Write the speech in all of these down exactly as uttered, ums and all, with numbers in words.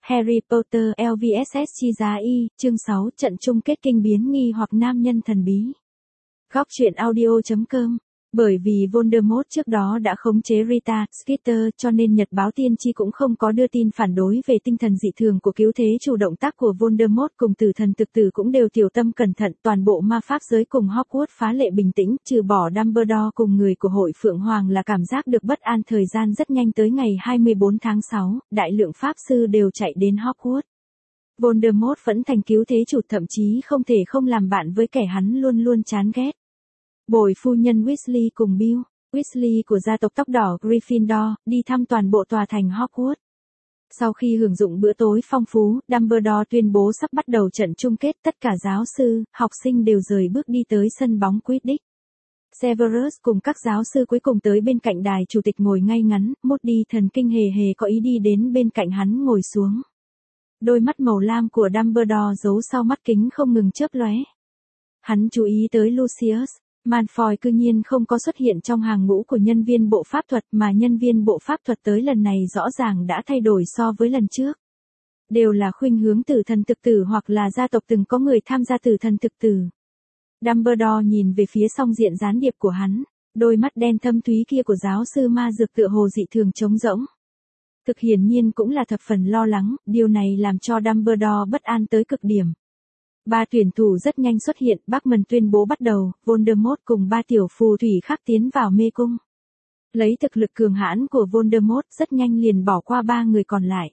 Harry Potter lờ vê ét ét chi giá Y, chương sáu, trận chung kết kinh biến nghi hoặc nam nhân thần bí. Góc truyện audio chấm com. Bởi vì Voldemort trước đó đã khống chế Rita Skeeter cho nên Nhật báo tiên tri cũng không có đưa tin phản đối về tinh thần dị thường của cứu thế chủ. Động tác của Voldemort cùng tử thần thực tử cũng đều tiểu tâm cẩn thận. Toàn bộ ma pháp giới cùng Hogwarts phá lệ bình tĩnh, trừ bỏ Dumbledore cùng người của hội Phượng Hoàng là cảm giác được bất an. Thời gian rất nhanh tới ngày hai mươi bốn tháng sáu, đại lượng pháp sư đều chạy đến Hogwarts. Voldemort vẫn thành cứu thế chủ, thậm chí không thể không làm bạn với kẻ hắn luôn luôn chán ghét. Bồi phu nhân Weasley cùng Bill Weasley của gia tộc tóc đỏ Gryffindor đi thăm toàn bộ tòa thành Hogwarts. Sau khi hưởng dụng bữa tối phong phú, Dumbledore tuyên bố sắp bắt đầu trận chung kết. Tất cả giáo sư, học sinh đều rời bước đi tới sân bóng Quidditch. Severus cùng các giáo sư cuối cùng tới bên cạnh đài chủ tịch ngồi ngay ngắn. Moody thần kinh hề hề có ý đi đến bên cạnh hắn ngồi xuống. Đôi mắt màu lam của Dumbledore giấu sau mắt kính không ngừng chớp lóe. Hắn chú ý tới Lucius Malfoy cư nhiên không có xuất hiện trong hàng ngũ của nhân viên bộ pháp thuật, mà nhân viên bộ pháp thuật tới lần này rõ ràng đã thay đổi so với lần trước. Đều là khuynh hướng tử thần thực tử hoặc là gia tộc từng có người tham gia tử thần thực tử. Dumbledore nhìn về phía song diện gián điệp của hắn, đôi mắt đen thâm thúy kia của giáo sư ma dược tựa hồ dị thường trống rỗng. Thực hiển nhiên cũng là thập phần lo lắng, điều này làm cho Dumbledore bất an tới cực điểm. Ba tuyển thủ rất nhanh xuất hiện, Bachman tuyên bố bắt đầu. Voldemort cùng ba tiểu phù thủy khác tiến vào mê cung. Lấy thực lực cường hãn của Voldemort rất nhanh liền bỏ qua ba người còn lại.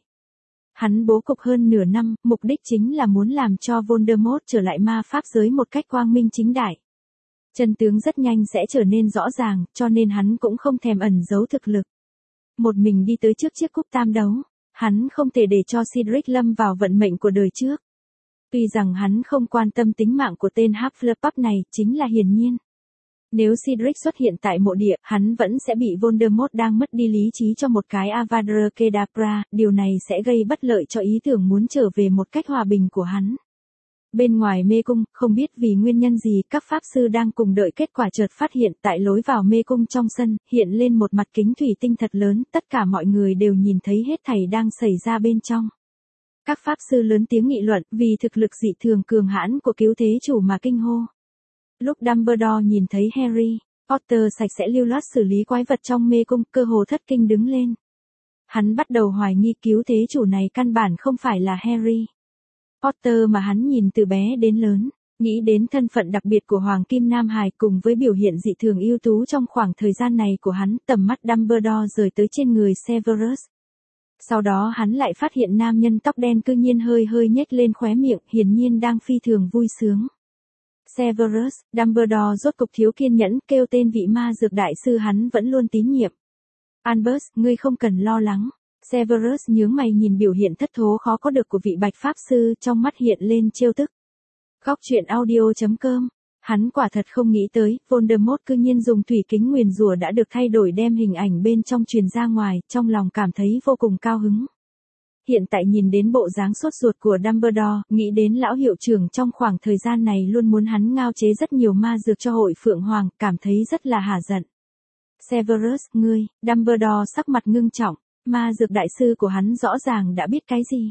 Hắn bố cục hơn nửa năm, mục đích chính là muốn làm cho Voldemort trở lại ma pháp giới một cách quang minh chính đại. Chân tướng rất nhanh sẽ trở nên rõ ràng, cho nên hắn cũng không thèm ẩn giấu thực lực. Một mình đi tới trước chiếc cúp tam đấu, hắn không thể để cho Cedric lâm vào vận mệnh của đời trước. Tuy rằng hắn không quan tâm tính mạng của tên Hufflepuff này, chính là hiển nhiên. Nếu Cedric xuất hiện tại mộ địa, hắn vẫn sẽ bị Voldemort đang mất đi lý trí cho một cái Avada Kedavra, điều này sẽ gây bất lợi cho ý tưởng muốn trở về một cách hòa bình của hắn. Bên ngoài mê cung, không biết vì nguyên nhân gì, các pháp sư đang cùng đợi kết quả chợt phát hiện tại lối vào mê cung trong sân, hiện lên một mặt kính thủy tinh thật lớn, tất cả mọi người đều nhìn thấy hết thảy đang xảy ra bên trong. Các pháp sư lớn tiếng nghị luận vì thực lực dị thường cường hãn của cứu thế chủ mà kinh hô. Lúc Dumbledore nhìn thấy Harry Potter sạch sẽ lưu loát xử lý quái vật trong mê cung, cơ hồ thất kinh đứng lên. Hắn bắt đầu hoài nghi cứu thế chủ này căn bản không phải là Harry Potter mà hắn nhìn từ bé đến lớn. Nghĩ đến thân phận đặc biệt của Hoàng Kim Nam Hải cùng với biểu hiện dị thường ưu tú trong khoảng thời gian này của hắn, tầm mắt Dumbledore rời tới trên người Severus. Sau đó hắn lại phát hiện nam nhân tóc đen cư nhiên hơi hơi nhếch lên khóe miệng, hiển nhiên đang phi thường vui sướng. Severus, Dumbledore rốt cục thiếu kiên nhẫn, kêu tên vị ma dược đại sư hắn vẫn luôn tín nhiệm. Albus, ngươi không cần lo lắng. Severus nhướng mày nhìn biểu hiện thất thố khó có được của vị bạch pháp sư, trong mắt hiện lên trêu tức. Góc truyện audio chấm com. Hắn quả thật không nghĩ tới, Voldemort cư nhiên dùng thủy kính nguyền rủa đã được thay đổi đem hình ảnh bên trong truyền ra ngoài, trong lòng cảm thấy vô cùng cao hứng. Hiện tại nhìn đến bộ dáng sốt ruột của Dumbledore, nghĩ đến lão hiệu trưởng trong khoảng thời gian này luôn muốn hắn ngao chế rất nhiều ma dược cho hội Phượng Hoàng, cảm thấy rất là hả giận. Severus, ngươi, Dumbledore sắc mặt ngưng trọng, ma dược đại sư của hắn rõ ràng đã biết cái gì.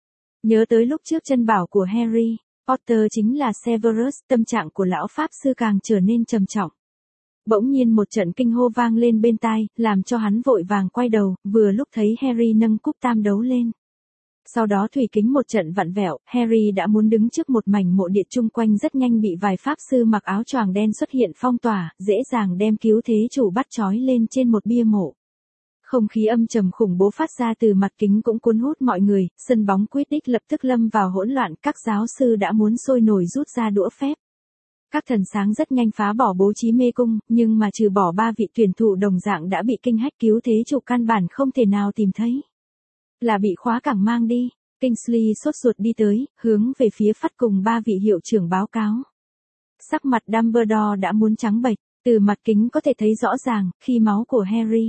Nhớ tới lúc trước chân bảo của Harry Potter chính là Severus, tâm trạng của lão pháp sư càng trở nên trầm trọng. Bỗng nhiên một trận kinh hô vang lên bên tai, làm cho hắn vội vàng quay đầu, vừa lúc thấy Harry nâng cúp tam đấu lên. Sau đó thủy kính một trận vặn vẹo, Harry đã muốn đứng trước một mảnh mộ địa, chung quanh rất nhanh bị vài pháp sư mặc áo choàng đen xuất hiện phong tỏa, dễ dàng đem cứu thế chủ bắt trói lên trên một bia mộ. Không khí âm trầm khủng bố phát ra từ mặt kính cũng cuốn hút mọi người, sân bóng Quidditch lập tức lâm vào hỗn loạn, các giáo sư đã muốn sôi nổi rút ra đũa phép. Các thần sáng rất nhanh phá bỏ bố trí mê cung, nhưng mà trừ bỏ ba vị tuyển thủ đồng dạng đã bị kinh hách, cứu thế chủ căn bản không thể nào tìm thấy. Là bị khóa cảng mang đi. Kingsley sốt ruột đi tới, hướng về phía Phát cùng ba vị hiệu trưởng báo cáo. Sắc mặt Dumbledore đã muốn trắng bệch, từ mặt kính có thể thấy rõ ràng, khi máu của Harry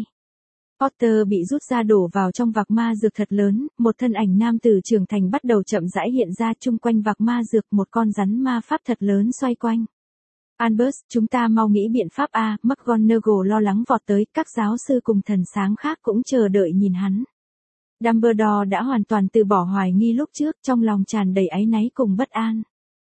Potter bị rút ra đổ vào trong vạc ma dược thật lớn, một thân ảnh nam tử trưởng thành bắt đầu chậm rãi hiện ra, chung quanh vạc ma dược một con rắn ma pháp thật lớn xoay quanh. Albus, chúng ta mau nghĩ biện pháp a. McGonagall lo lắng vọt tới, các giáo sư cùng thần sáng khác cũng chờ đợi nhìn hắn. Dumbledore đã hoàn toàn từ bỏ hoài nghi lúc trước, trong lòng tràn đầy áy náy cùng bất an.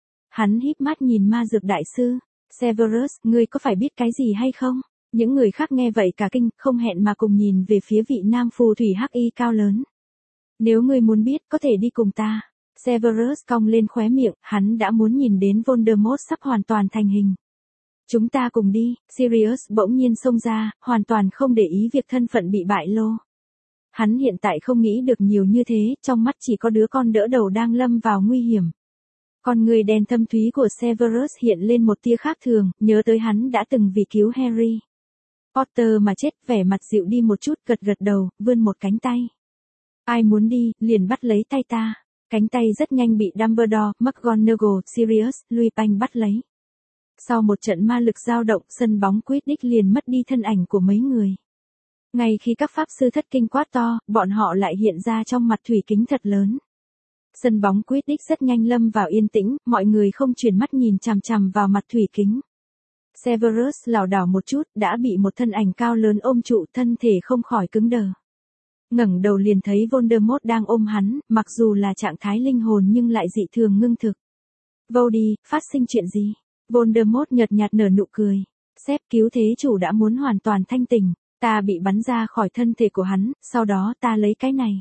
Hắn híp mắt nhìn ma dược đại sư. Severus, ngươi có phải biết cái gì hay không? Những người khác nghe vậy cả kinh, không hẹn mà cùng nhìn về phía vị nam phù thủy hắc y cao lớn. Nếu ngươi muốn biết, có thể đi cùng ta. Severus cong lên khóe miệng, hắn đã muốn nhìn đến Voldemort sắp hoàn toàn thành hình. Chúng ta cùng đi. Sirius bỗng nhiên xông ra, hoàn toàn không để ý việc thân phận bị bại lộ. Hắn hiện tại không nghĩ được nhiều như thế, trong mắt chỉ có đứa con đỡ đầu đang lâm vào nguy hiểm. Con người đen thâm thúy của Severus hiện lên một tia khác thường, nhớ tới hắn đã từng vì cứu Harry Potter mà chết, vẻ mặt dịu đi một chút, gật gật đầu, vươn một cánh tay. Ai muốn đi, liền bắt lấy tay ta. Cánh tay rất nhanh bị Dumbledore, McGonagall, Sirius, Lupin bắt lấy. Sau một trận ma lực dao động, sân bóng Quidditch liền mất đi thân ảnh của mấy người. Ngay khi các pháp sư thất kinh quát to, bọn họ lại hiện ra trong mặt thủy kính thật lớn. Sân bóng Quidditch rất nhanh lâm vào yên tĩnh, mọi người không chuyển mắt nhìn chằm chằm vào mặt thủy kính. Severus lảo đảo một chút, đã bị một thân ảnh cao lớn ôm trụ, thân thể không khỏi cứng đờ. Ngẩng đầu liền thấy Voldemort đang ôm hắn, mặc dù là trạng thái linh hồn nhưng lại dị thường ngưng thực. Vô đi, phát sinh chuyện gì? Voldemort nhợt nhạt nở nụ cười. Sếp, cứu thế chủ đã muốn hoàn toàn thanh tỉnh, ta bị bắn ra khỏi thân thể của hắn, sau đó ta lấy cái này.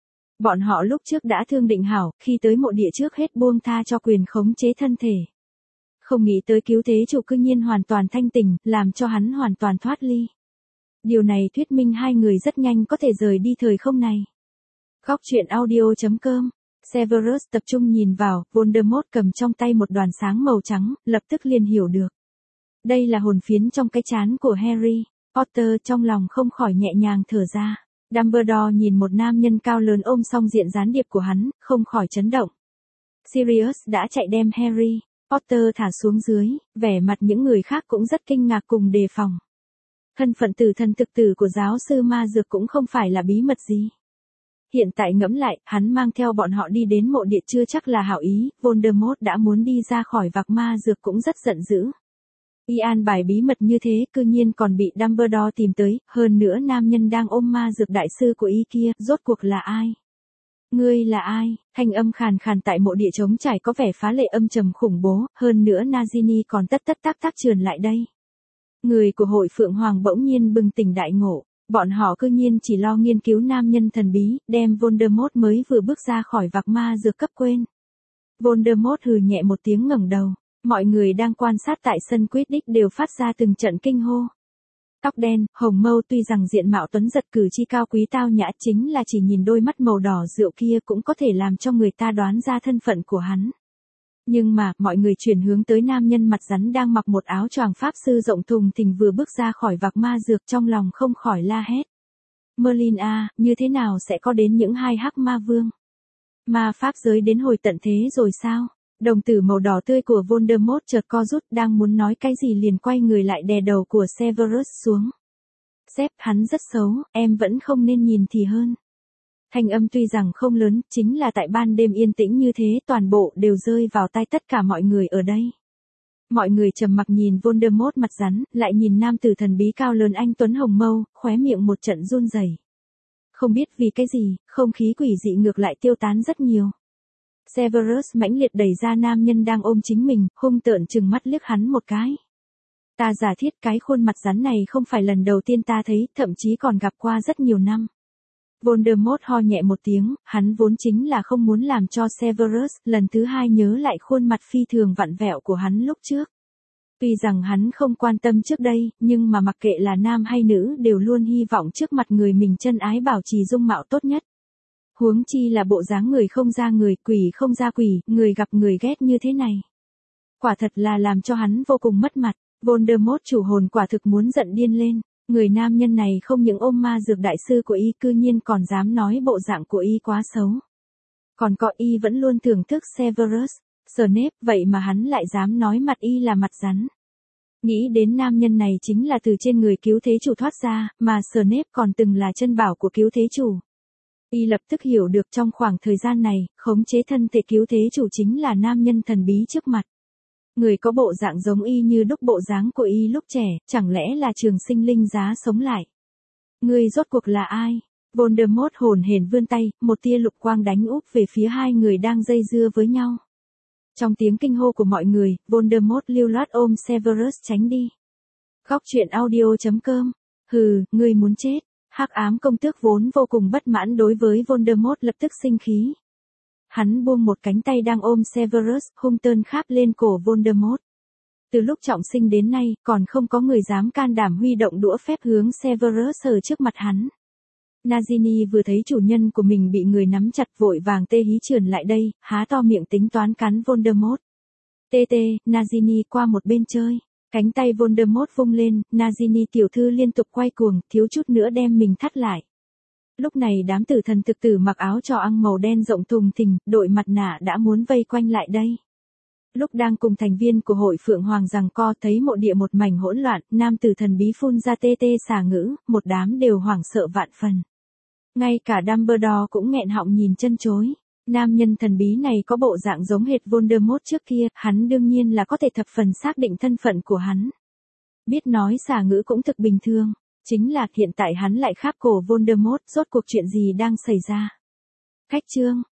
Bọn họ lúc trước đã thương định hảo, khi tới mộ địa trước hết buông tha cho quyền khống chế thân thể. Không nghĩ tới cứu thế chủ cư nhiên hoàn toàn thanh tỉnh, làm cho hắn hoàn toàn thoát ly. Điều này thuyết minh hai người rất nhanh có thể rời đi thời không này. Góc truyện audio chấm com. Severus tập trung nhìn vào, Voldemort cầm trong tay một đoàn sáng màu trắng, lập tức liền hiểu được. Đây là hồn phiến trong cái trán của Harry Potter, trong lòng không khỏi nhẹ nhàng thở ra. Dumbledore nhìn một nam nhân cao lớn ôm song diện gián điệp của hắn, không khỏi chấn động. Sirius đã chạy đem Harry Potter thả xuống dưới, vẻ mặt những người khác cũng rất kinh ngạc cùng đề phòng. Thân phận tử thần thực tử của giáo sư ma dược cũng không phải là bí mật gì. Hiện tại ngẫm lại, hắn mang theo bọn họ đi đến mộ địa chưa chắc là hảo ý, Voldemort đã muốn đi ra khỏi vạc ma dược cũng rất giận dữ. Y an bài bí mật như thế, cư nhiên còn bị Dumbledore tìm tới, hơn nữa nam nhân đang ôm ma dược đại sư của y kia, rốt cuộc là ai? Ngươi là ai? Thanh âm khàn khàn tại mộ địa trống trải có vẻ phá lệ âm trầm khủng bố, hơn nữa Nagini còn tất tất tác tác trườn lại đây. Người của hội Phượng Hoàng bỗng nhiên bừng tỉnh đại ngộ, bọn họ cư nhiên chỉ lo nghiên cứu nam nhân thần bí, đem Voldemort mới vừa bước ra khỏi vạc ma dược cấp quên. Voldemort hừ nhẹ một tiếng ngẩng đầu, mọi người đang quan sát tại sân Quidditch đều phát ra từng trận kinh hô. Tóc đen, hồng mâu, tuy rằng diện mạo tuấn giật cử chi cao quý tao nhã, chính là chỉ nhìn đôi mắt màu đỏ rượu kia cũng có thể làm cho người ta đoán ra thân phận của hắn. Nhưng mà, mọi người chuyển hướng tới nam nhân mặt rắn đang mặc một áo choàng pháp sư rộng thùng thình vừa bước ra khỏi vạc ma dược, trong lòng không khỏi la hét. Merlin à, như thế nào sẽ có đến những hai hắc ma vương? Ma pháp giới đến hồi tận thế rồi sao? Đồng tử màu đỏ tươi của Voldemort chợt co rút, đang muốn nói cái gì liền quay người lại đè đầu của Severus xuống. Sếp, hắn rất xấu, em vẫn không nên nhìn thì hơn. Thanh âm tuy rằng không lớn, chính là tại ban đêm yên tĩnh như thế, toàn bộ đều rơi vào tai tất cả mọi người ở đây. Mọi người trầm mặc nhìn Voldemort mặt rắn, lại nhìn nam tử thần bí cao lớn anh tuấn hồng mâu, khóe miệng một trận run rẩy. Không biết vì cái gì, không khí quỷ dị ngược lại tiêu tán rất nhiều. Severus mãnh liệt đẩy ra nam nhân đang ôm chính mình, hung tợn trừng mắt liếc hắn một cái. Ta giả thiết cái khuôn mặt rắn này không phải lần đầu tiên ta thấy, thậm chí còn gặp qua rất nhiều năm. Voldemort ho nhẹ một tiếng, hắn vốn chính là không muốn làm cho Severus lần thứ hai nhớ lại khuôn mặt phi thường vặn vẹo của hắn lúc trước. Tuy rằng hắn không quan tâm trước đây, nhưng mà mặc kệ là nam hay nữ đều luôn hy vọng trước mặt người mình chân ái bảo trì dung mạo tốt nhất. Huống chi là bộ dáng người không ra người, quỷ không ra quỷ, người gặp người ghét như thế này. Quả thật là làm cho hắn vô cùng mất mặt, Voldemort chủ hồn quả thực muốn giận điên lên. Người nam nhân này không những ôm ma dược đại sư của y, cư nhiên còn dám nói bộ dạng của y quá xấu. Còn có y vẫn luôn thưởng thức Severus, Snape, vậy mà hắn lại dám nói mặt y là mặt rắn. Nghĩ đến nam nhân này chính là từ trên người cứu thế chủ thoát ra, mà Snape còn từng là chân bảo của cứu thế chủ. Y lập tức hiểu được trong khoảng thời gian này, khống chế thân thể cứu thế chủ chính là nam nhân thần bí trước mặt. Người có bộ dạng giống y như đúc bộ dáng của y lúc trẻ, chẳng lẽ là trường sinh linh giá sống lại? Ngươi rốt cuộc là ai? Voldemort hồn hển vươn tay, một tia lục quang đánh úp về phía hai người đang dây dưa với nhau. Trong tiếng kinh hô của mọi người, Voldemort lưu loát ôm Severus tránh đi. Góc truyện audio chấm com. Hừ, ngươi muốn chết. Hắc ám công tước vốn vô cùng bất mãn đối với Voldemort lập tức sinh khí. Hắn buông một cánh tay đang ôm Severus, hung tợn kháp lên cổ Voldemort. Từ lúc trọng sinh đến nay, còn không có người dám can đảm huy động đũa phép hướng Severus ở trước mặt hắn. Nagini vừa thấy chủ nhân của mình bị người nắm chặt vội vàng tê hí trườn lại đây, há to miệng tính toán cắn Voldemort. Tê tê, Nagini qua một bên chơi. Cánh tay Voldemort vung lên, Nagini tiểu thư liên tục quay cuồng, thiếu chút nữa đem mình thắt lại. Lúc này đám tử thần thực tử mặc áo trò ăn màu đen rộng thùng thình, đội mặt nạ đã muốn vây quanh lại đây. Lúc đang cùng thành viên của hội Phượng Hoàng giằng co thấy mộ địa một mảnh hỗn loạn, nam tử thần bí phun ra tê tê xà ngữ, một đám đều hoảng sợ vạn phần. Ngay cả Dumbledore cũng nghẹn họng nhìn chân chối. Nam nhân thần bí này có bộ dạng giống hệt Voldemort trước kia, hắn đương nhiên là có thể thập phần xác định thân phận của hắn. Biết nói xà ngữ cũng thực bình thường, chính là hiện tại hắn lại kháp cổ Voldemort, rốt cuộc chuyện gì đang xảy ra. Khách chương